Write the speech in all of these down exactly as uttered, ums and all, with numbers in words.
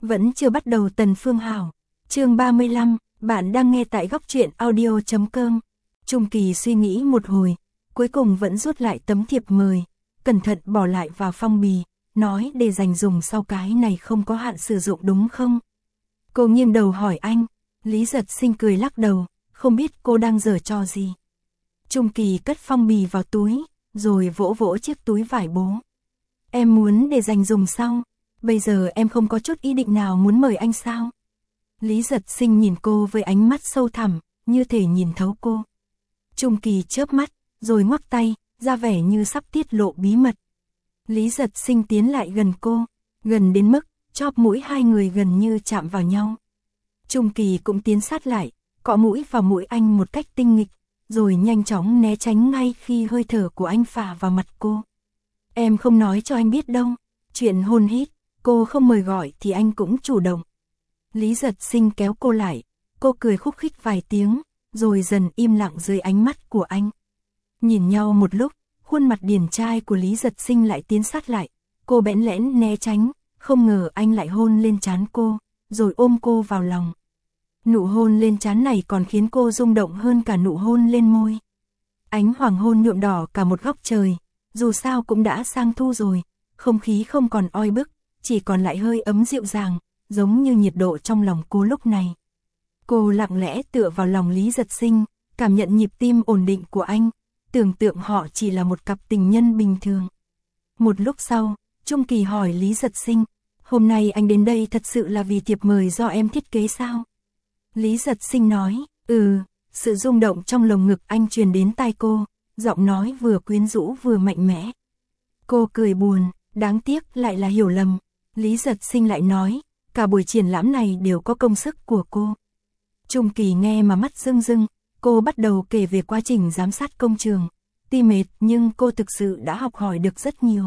Vẫn chưa bắt đầu Tần Phương Hảo. Chương ba mươi lăm, bạn đang nghe tại góc truyện audio chấm com. Trung Kỳ suy nghĩ một hồi, cuối cùng vẫn rút lại tấm thiệp mời, cẩn thận bỏ lại vào phong bì, nói để dành dùng sau, cái này không có hạn sử dụng đúng không? Cô nghiêng đầu hỏi anh. Lý Giật Sinh cười lắc đầu, không biết cô đang giở trò gì. Trung Kỳ cất phong bì vào túi, rồi vỗ vỗ chiếc túi vải bố. Em muốn để dành dùng sau, bây giờ em không có chút ý định nào muốn mời anh sao? Lý Giật Sinh nhìn cô với ánh mắt sâu thẳm, như thể nhìn thấu cô. Trung Kỳ chớp mắt, rồi ngoắc tay, ra vẻ như sắp tiết lộ bí mật. Lý Giật Sinh tiến lại gần cô, gần đến mức chóp mũi hai người gần như chạm vào nhau. Trung Kỳ cũng tiến sát lại, cọ mũi vào mũi anh một cách tinh nghịch, rồi nhanh chóng né tránh ngay khi hơi thở của anh phả vào mặt cô. Em không nói cho anh biết đâu, chuyện hôn hít, cô không mời gọi thì anh cũng chủ động. Lý Giật Sinh kéo cô lại, cô cười khúc khích vài tiếng, rồi dần im lặng dưới ánh mắt của anh. Nhìn nhau một lúc, khuôn mặt điển trai của Lý Giật Sinh lại tiến sát lại, cô bẽn lẽn né tránh, không ngờ anh lại hôn lên trán cô, rồi ôm cô vào lòng. Nụ hôn lên trán này còn khiến cô rung động hơn cả nụ hôn lên môi. Ánh hoàng hôn nhuộm đỏ cả một góc trời, dù sao cũng đã sang thu rồi, không khí không còn oi bức, chỉ còn lại hơi ấm dịu dàng, giống như nhiệt độ trong lòng cô lúc này. Cô lặng lẽ tựa vào lòng Lý Giật Sinh, cảm nhận nhịp tim ổn định của anh, tưởng tượng họ chỉ là một cặp tình nhân bình thường. Một lúc sau, Trung Kỳ hỏi Lý Giật Sinh, hôm nay anh đến đây thật sự là vì thiệp mời do em thiết kế sao? Lý Giật Sinh nói, ừ, sự rung động trong lồng ngực anh truyền đến tai cô, giọng nói vừa quyến rũ vừa mạnh mẽ. Cô cười buồn, đáng tiếc lại là hiểu lầm. Lý Giật Sinh lại nói, cả buổi triển lãm này đều có công sức của cô. Trung Kỳ nghe mà mắt rưng rưng, cô bắt đầu kể về quá trình giám sát công trường. Tuy mệt nhưng cô thực sự đã học hỏi được rất nhiều.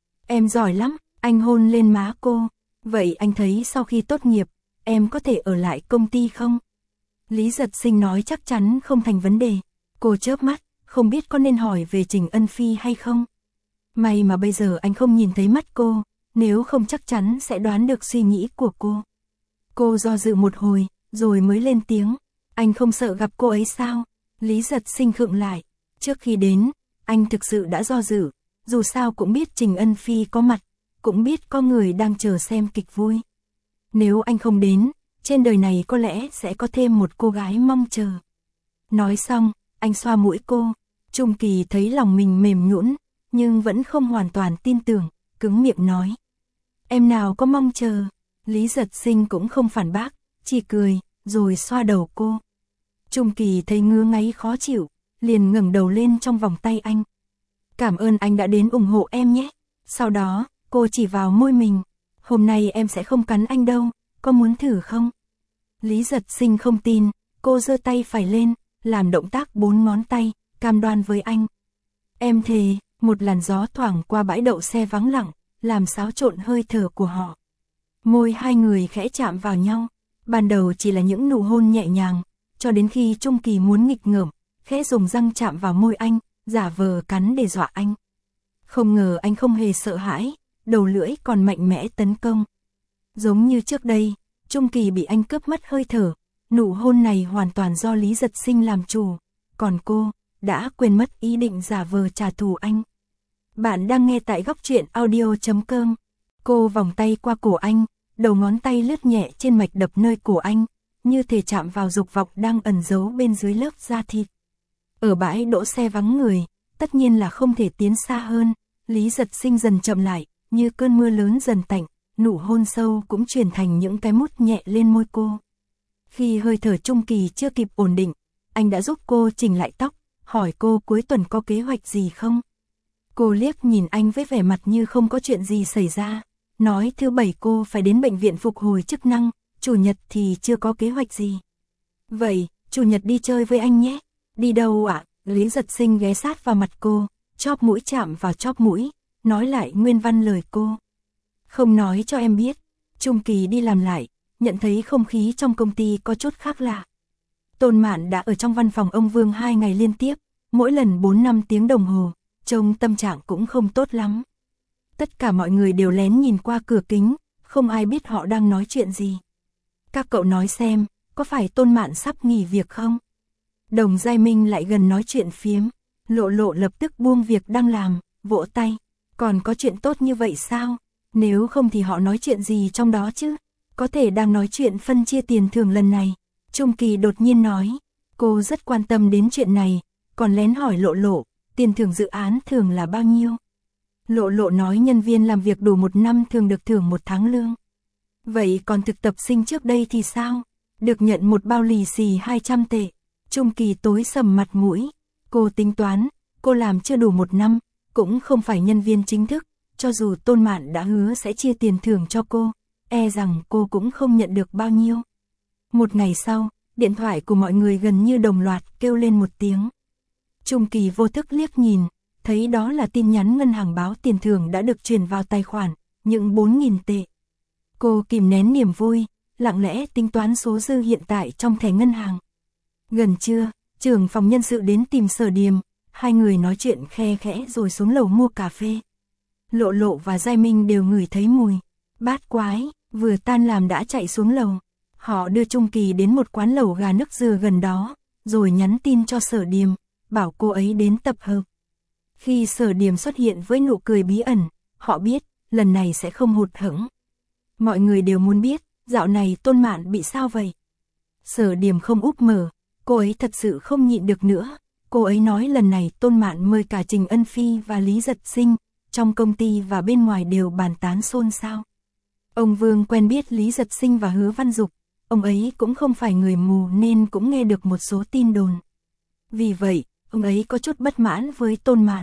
Em giỏi lắm, anh hôn lên má cô. Vậy anh thấy sau khi tốt nghiệp, em có thể ở lại công ty không? Lý Giật Sinh nói chắc chắn không thành vấn đề. Cô chớp mắt, không biết có nên hỏi về Trình Ân Phi hay không. May mà bây giờ anh không nhìn thấy mắt cô, nếu không chắc chắn sẽ đoán được suy nghĩ của cô. Cô do dự một hồi, rồi mới lên tiếng. Anh không sợ gặp cô ấy sao? Lý Giật Sinh khựng lại. Trước khi đến, anh thực sự đã do dự. Dù sao cũng biết Trình Ân Phi có mặt, cũng biết có người đang chờ xem kịch vui. Nếu anh không đến, trên đời này có lẽ sẽ có thêm một cô gái mong chờ. Nói xong, anh xoa mũi cô. Trung Kỳ thấy lòng mình mềm nhũn, nhưng vẫn không hoàn toàn tin tưởng, cứng miệng nói. Em nào có mong chờ. Lý Giật Sinh cũng không phản bác, chỉ cười, rồi xoa đầu cô. Trung Kỳ thấy ngứa ngáy khó chịu, liền ngẩng đầu lên trong vòng tay anh. Cảm ơn anh đã đến ủng hộ em nhé. Sau đó, cô chỉ vào môi mình. Hôm nay em sẽ không cắn anh đâu, có muốn thử không? Lý Giật Sinh không tin, cô giơ tay phải lên, làm động tác bốn ngón tay, cam đoan với anh. Em thề. Một làn gió thoảng qua bãi đậu xe vắng lặng, làm xáo trộn hơi thở của họ. Môi hai người khẽ chạm vào nhau, ban đầu chỉ là những nụ hôn nhẹ nhàng, cho đến khi Trung Kỳ muốn nghịch ngợm, khẽ dùng răng chạm vào môi anh, giả vờ cắn để dọa anh. Không ngờ anh không hề sợ hãi, đầu lưỡi còn mạnh mẽ tấn công. Giống như trước đây, Trung Kỳ bị anh cướp mất hơi thở, nụ hôn này hoàn toàn do Lý Giật Sinh làm chủ, còn cô đã quên mất ý định giả vờ trả thù anh. Bạn đang nghe tại góc truyện audio chấm com. Cô vòng tay qua cổ anh, đầu ngón tay lướt nhẹ trên mạch đập nơi cổ anh, như thể chạm vào dục vọng đang ẩn giấu bên dưới lớp da thịt. Ở bãi đỗ xe vắng người, tất nhiên là không thể tiến xa hơn. Lý Giật Sinh dần chậm lại, như cơn mưa lớn dần tạnh, nụ hôn sâu cũng chuyển thành những cái mút nhẹ lên môi cô. Khi hơi thở Trung Kỳ chưa kịp ổn định, anh đã giúp cô chỉnh lại tóc, hỏi cô cuối tuần có kế hoạch gì không? Cô liếc nhìn anh với vẻ mặt như không có chuyện gì xảy ra, nói thứ bảy cô phải đến bệnh viện phục hồi chức năng, chủ nhật thì chưa có kế hoạch gì. Vậy, chủ nhật đi chơi với anh nhé. Đi đâu ạ? Lý Giật Sinh ghé sát vào mặt cô, chóp mũi chạm vào chóp mũi, nói lại nguyên văn lời cô. Không nói cho em biết. Trung Kỳ đi làm lại, nhận thấy không khí trong công ty có chút khác lạ. Tôn Mạn đã ở trong văn phòng ông Vương hai ngày liên tiếp, mỗi lần bốn năm tiếng đồng hồ, trông tâm trạng cũng không tốt lắm. Tất cả mọi người đều lén nhìn qua cửa kính, không ai biết họ đang nói chuyện gì. Các cậu nói xem, có phải Tôn Mạn sắp nghỉ việc không? Đồng Giai Minh lại gần nói chuyện phiếm, Lộ Lộ lập tức buông việc đang làm, vỗ tay. Còn có chuyện tốt như vậy sao? Nếu không thì họ nói chuyện gì trong đó chứ? Có thể đang nói chuyện phân chia tiền thưởng lần này. Trung Kỳ đột nhiên nói, cô rất quan tâm đến chuyện này, còn lén hỏi Lộ Lộ, tiền thưởng dự án thường là bao nhiêu? Lộ Lộ nói nhân viên làm việc đủ một năm thường được thưởng một tháng lương. Vậy còn thực tập sinh trước đây thì sao? Được nhận một bao lì xì hai trăm tệ. Trung Kỳ tối sầm mặt mũi. Cô tính toán, cô làm chưa đủ một năm, cũng không phải nhân viên chính thức. Cho dù Tôn Mạn đã hứa sẽ chia tiền thưởng cho cô, e rằng cô cũng không nhận được bao nhiêu. Một ngày sau, điện thoại của mọi người gần như đồng loạt kêu lên một tiếng. Trung Kỳ vô thức liếc nhìn, thấy đó là tin nhắn ngân hàng báo tiền thưởng đã được chuyển vào tài khoản, những bốn nghìn tệ. Cô kìm nén niềm vui, lặng lẽ tính toán số dư hiện tại trong thẻ ngân hàng. Gần trưa, trưởng phòng nhân sự đến tìm Sở Điềm, hai người nói chuyện khe khẽ rồi xuống lầu mua cà phê. Lộ Lộ và Giai Minh đều ngửi thấy mùi. Bát quái, vừa tan làm đã chạy xuống lầu. Họ đưa Trung Kỳ đến một quán lẩu gà nước dừa gần đó, rồi nhắn tin cho Sở Điềm, bảo cô ấy đến tập hợp. Khi Sở Điềm xuất hiện với nụ cười bí ẩn, họ biết, lần này sẽ không hụt hẫng. Mọi người đều muốn biết, dạo này Tôn Mạn bị sao vậy? Sở Điềm không úp mở, cô ấy thật sự không nhịn được nữa. Cô ấy nói lần này Tôn Mạn mời cả Trình Ân Phi và Lý Giật Sinh, trong công ty và bên ngoài đều bàn tán xôn xao. Ông Vương quen biết Lý Giật Sinh và Hứa Văn Dục, ông ấy cũng không phải người mù nên cũng nghe được một số tin đồn. Vì vậy, ông ấy có chút bất mãn với Tôn Mạn.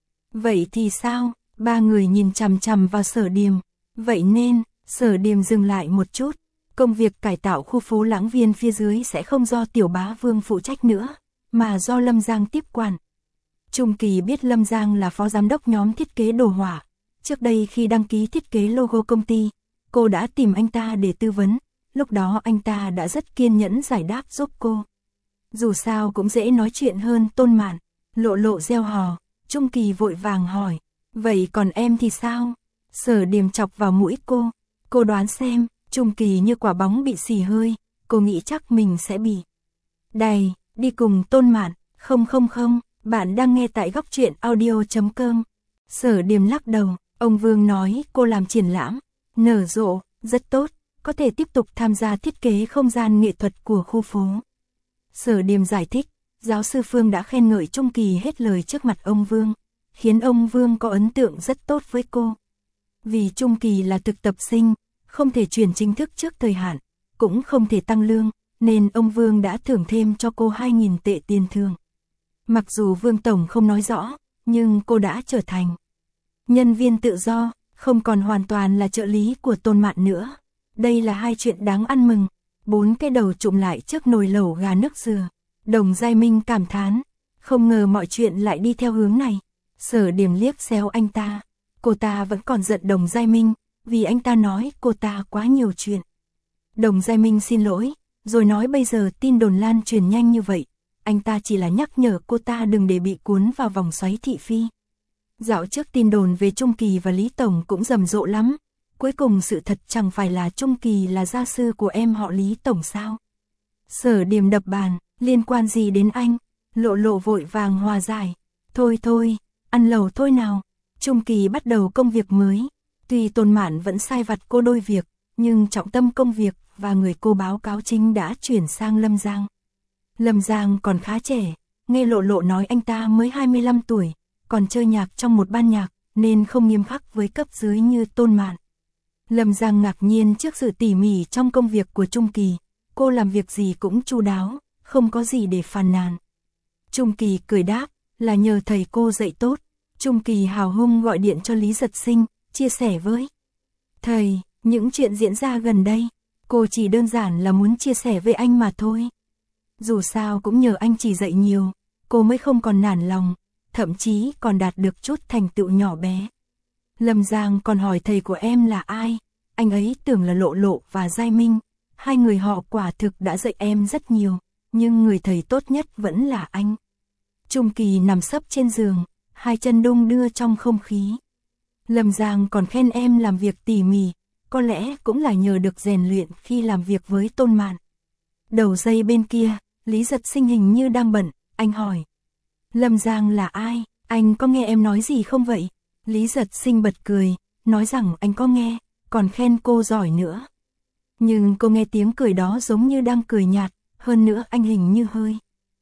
Vậy thì sao? Ba người nhìn chằm chằm vào Sở Điềm. Vậy nên, Sở Điềm dừng lại một chút. Công việc cải tạo khu phố Lãng Viên phía dưới sẽ không do Tiểu Bá Vương phụ trách nữa, mà do Lâm Giang tiếp quản. Trung Kỳ biết Lâm Giang là phó giám đốc nhóm thiết kế đồ họa. Trước đây khi đăng ký thiết kế logo công ty, cô đã tìm anh ta để tư vấn. Lúc đó anh ta đã rất kiên nhẫn giải đáp giúp cô. Dù sao cũng dễ nói chuyện hơn Tôn Mạn. Lộ Lộ reo hò, Trung Kỳ vội vàng hỏi, vậy còn em thì sao? Sở Điềm chọc vào mũi cô. Cô đoán xem. Trung Kỳ như quả bóng bị xì hơi, cô nghĩ chắc mình sẽ bị đày, đi cùng Tôn Mạn. Không không không, bạn đang nghe tại góc truyện audio chấm com. Sở Điềm lắc đầu, ông Vương nói cô làm triển lãm, nở rộ, rất tốt, có thể tiếp tục tham gia thiết kế không gian nghệ thuật của khu phố. Sở Điềm giải thích, giáo sư Phương đã khen ngợi Trung Kỳ hết lời trước mặt ông Vương, khiến ông Vương có ấn tượng rất tốt với cô. Vì Trung Kỳ là thực tập sinh, không thể chuyển chính thức trước thời hạn, cũng không thể tăng lương, nên ông Vương đã thưởng thêm cho cô hai nghìn tệ tiền thưởng. Mặc dù Vương Tổng không nói rõ, nhưng cô đã trở thành nhân viên tự do, không còn hoàn toàn là trợ lý của Tôn Mạn nữa. Đây là hai chuyện đáng ăn mừng. Bốn cái đầu trụm lại trước nồi lẩu gà nước dừa. Đồng Giai Minh cảm thán, không ngờ mọi chuyện lại đi theo hướng này. Sở Điềm liếc xéo anh ta. Cô ta vẫn còn giận Đồng Giai Minh, vì anh ta nói cô ta quá nhiều chuyện. Đồng Giai Minh xin lỗi, rồi nói bây giờ tin đồn lan truyền nhanh như vậy, anh ta chỉ là nhắc nhở cô ta đừng để bị cuốn vào vòng xoáy thị phi. Dạo trước tin đồn về Trung Kỳ và Lý Tổng cũng rầm rộ lắm, cuối cùng sự thật chẳng phải là Trung Kỳ là gia sư của em họ Lý Tổng sao? Sở Điềm đập bàn, liên quan gì đến anh? Lộ Lộ vội vàng hòa giải, thôi thôi, ăn lẩu thôi nào. Trung Kỳ bắt đầu công việc mới. Tuy Tôn Mạn vẫn sai vặt cô đôi việc, nhưng trọng tâm công việc và người cô báo cáo chính đã chuyển sang Lâm Giang. Lâm Giang còn khá trẻ, nghe Lộ Lộ nói anh ta mới hai mươi lăm tuổi, còn chơi nhạc trong một ban nhạc, nên không nghiêm khắc với cấp dưới như Tôn Mạn. Lâm Giang ngạc nhiên trước sự tỉ mỉ trong công việc của Trung Kỳ, cô làm việc gì cũng chu đáo, không có gì để phàn nàn. Trung Kỳ cười đáp, là nhờ thầy cô dạy tốt. Trung Kỳ hào hung gọi điện cho Lý Giật Sinh, chia sẻ với thầy những chuyện diễn ra gần đây. Cô chỉ đơn giản là muốn chia sẻ với anh mà thôi. Dù sao cũng nhờ anh chỉ dạy nhiều, cô mới không còn nản lòng, thậm chí còn đạt được chút thành tựu nhỏ bé. Lâm Giang còn hỏi thầy của em là ai, anh ấy tưởng là Lộ Lộ và Giai Minh. Hai người họ quả thực đã dạy em rất nhiều, nhưng người thầy tốt nhất vẫn là anh. Trung Kỳ nằm sấp trên giường, hai chân đung đưa trong không khí. Lâm Giang còn khen em làm việc tỉ mỉ, có lẽ cũng là nhờ được rèn luyện khi làm việc với Tôn Mạn. Đầu dây bên kia, Lý Giật Sinh hình như đang bận, anh hỏi. Lâm Giang là ai? Anh có nghe em nói gì không vậy? Lý Giật Sinh bật cười, nói rằng anh có nghe, còn khen cô giỏi nữa. Nhưng cô nghe tiếng cười đó giống như đang cười nhạt, hơn nữa anh hình như hơi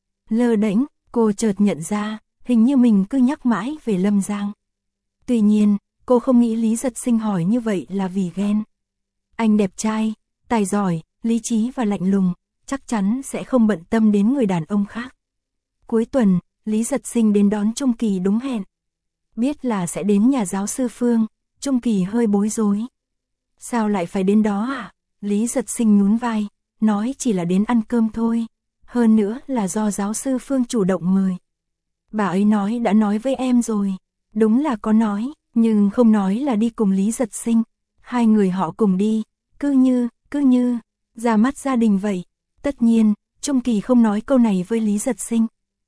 lơ đễnh, cô chợt nhận ra, hình như mình cứ nhắc mãi về Lâm Giang. Tuy nhiên, cô không nghĩ Lý Giật Sinh hỏi như vậy là vì ghen. Anh đẹp trai, tài giỏi, lý trí và lạnh lùng, chắc chắn sẽ không bận tâm đến người đàn ông khác. Cuối tuần, Lý Giật Sinh đến đón Trung Kỳ đúng hẹn. Biết là sẽ đến nhà giáo sư Phương, Trung Kỳ hơi bối rối. Sao lại phải đến đó à? Lý Giật Sinh nhún vai, nói chỉ là đến ăn cơm thôi. Hơn nữa là do giáo sư Phương chủ động mời. Bà ấy nói đã nói với em rồi. Đúng là có nói, nhưng không nói là đi cùng Lý Giật Sinh. Hai người họ cùng đi, cứ như, cứ như, ra mắt gia đình vậy. Tất nhiên, Trung Kỳ không nói câu này với Lý Giật Sinh.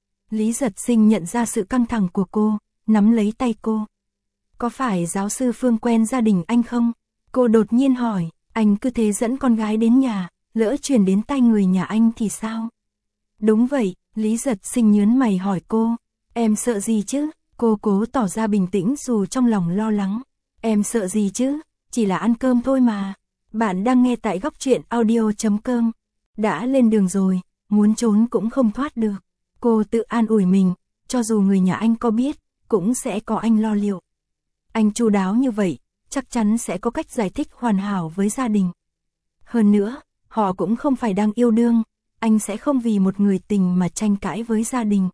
Lý Giật Sinh nhận ra sự căng thẳng của cô, nắm lấy tay cô. Có phải giáo sư Phương quen gia đình anh không? Cô đột nhiên hỏi, anh cứ thế dẫn con gái đến nhà, lỡ truyền đến tay người nhà anh thì sao? Đúng vậy, Lý Giật Sinh nhớn mày hỏi cô, em sợ gì chứ? Cô cố tỏ ra bình tĩnh dù trong lòng lo lắng. Em sợ gì chứ? Chỉ là ăn cơm thôi mà. Bạn đang nghe tại góc truyện audio chấm com. Đã lên đường rồi, muốn trốn cũng không thoát được. Cô tự an ủi mình, cho dù người nhà anh có biết, cũng sẽ có anh lo liệu. Anh chu đáo như vậy, chắc chắn sẽ có cách giải thích hoàn hảo với gia đình. Hơn nữa, họ cũng không phải đang yêu đương, anh sẽ không vì một người tình mà tranh cãi với gia đình.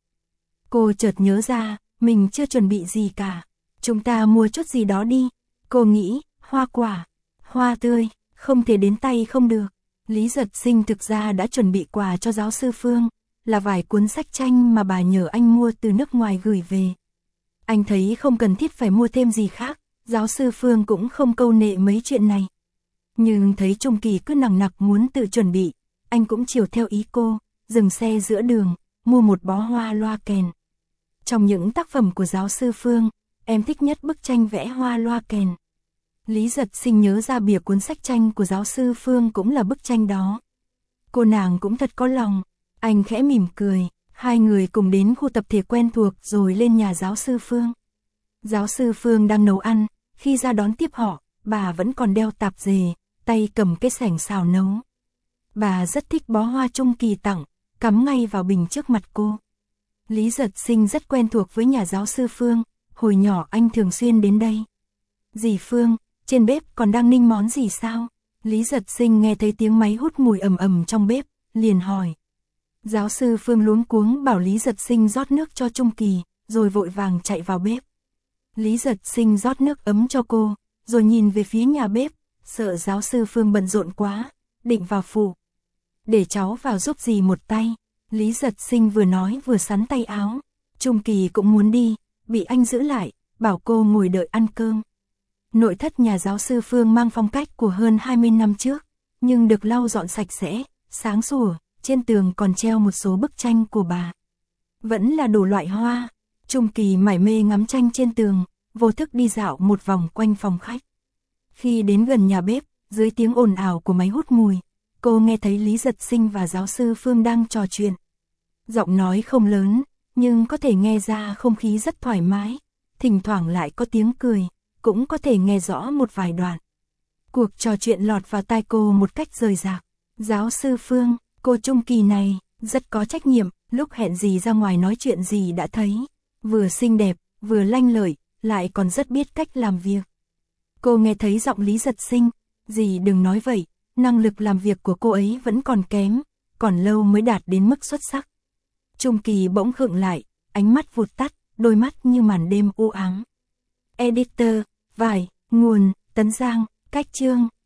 Cô chợt nhớ ra, mình chưa chuẩn bị gì cả. Chúng ta mua chút gì đó đi. Cô nghĩ, hoa quả, hoa tươi, không thể đến tay không được. Lý Giật Sinh thực ra đã chuẩn bị quà cho giáo sư Phương, là vài cuốn sách tranh mà bà nhờ anh mua từ nước ngoài gửi về. Anh thấy không cần thiết phải mua thêm gì khác, giáo sư Phương cũng không câu nệ mấy chuyện này. Nhưng thấy Trung Kỳ cứ nằng nặc muốn tự chuẩn bị, anh cũng chiều theo ý cô, dừng xe giữa đường, mua một bó hoa loa kèn. Trong những tác phẩm của giáo sư Phương, em thích nhất bức tranh vẽ hoa loa kèn. Lý Giật Sinh nhớ ra bìa cuốn sách tranh của giáo sư Phương cũng là bức tranh đó. Cô nàng cũng thật có lòng, anh khẽ mỉm cười, hai người cùng đến khu tập thể quen thuộc rồi lên nhà giáo sư Phương. Giáo sư Phương đang nấu ăn, khi ra đón tiếp họ, bà vẫn còn đeo tạp dề, tay cầm cái sảnh xào nấu. Bà rất thích bó hoa Trung Kỳ tặng, cắm ngay vào bình trước mặt cô. Lý Giật Sinh rất quen thuộc với nhà giáo sư Phương, hồi nhỏ anh thường xuyên đến đây. Dì Phương, trên bếp còn đang ninh món gì sao? Lý Giật Sinh nghe thấy tiếng máy hút mùi ầm ầm trong bếp, liền hỏi. Giáo sư Phương luống cuống bảo Lý Giật Sinh rót nước cho Trung Kỳ, rồi vội vàng chạy vào bếp. Lý Giật Sinh rót nước ấm cho cô, rồi nhìn về phía nhà bếp, sợ giáo sư Phương bận rộn quá, định vào phụ. Để cháu vào giúp dì một tay. Lý Giật Sinh vừa nói vừa sắn tay áo. Trung Kỳ cũng muốn đi, bị anh giữ lại, bảo cô ngồi đợi ăn cơm. Nội thất nhà giáo sư Phương mang phong cách của hơn hai mươi năm trước, nhưng được lau dọn sạch sẽ, sáng sủa, trên tường còn treo một số bức tranh của bà. Vẫn là đủ loại hoa. Trung Kỳ mải mê ngắm tranh trên tường, vô thức đi dạo một vòng quanh phòng khách. Khi đến gần nhà bếp, dưới tiếng ồn ào của máy hút mùi, cô nghe thấy Lý Giật Sinh và giáo sư Phương đang trò chuyện. Giọng nói không lớn, nhưng có thể nghe ra không khí rất thoải mái, thỉnh thoảng lại có tiếng cười, cũng có thể nghe rõ một vài đoạn. Cuộc trò chuyện lọt vào tai cô một cách rời rạc. Giáo sư Phương, cô Trung Kỳ này, rất có trách nhiệm, lúc hẹn gì ra ngoài nói chuyện gì đã thấy. Vừa xinh đẹp, vừa lanh lợi, lại còn rất biết cách làm việc. Cô nghe thấy giọng Lý Giật Sinh, dì đừng nói vậy, năng lực làm việc của cô ấy vẫn còn kém, còn lâu mới đạt đến mức xuất sắc. Trung Kỳ bỗng khựng lại, ánh mắt vụt tắt, đôi mắt như màn đêm u ám. Editor, vải, nguồn, Tấn Giang, cách chương.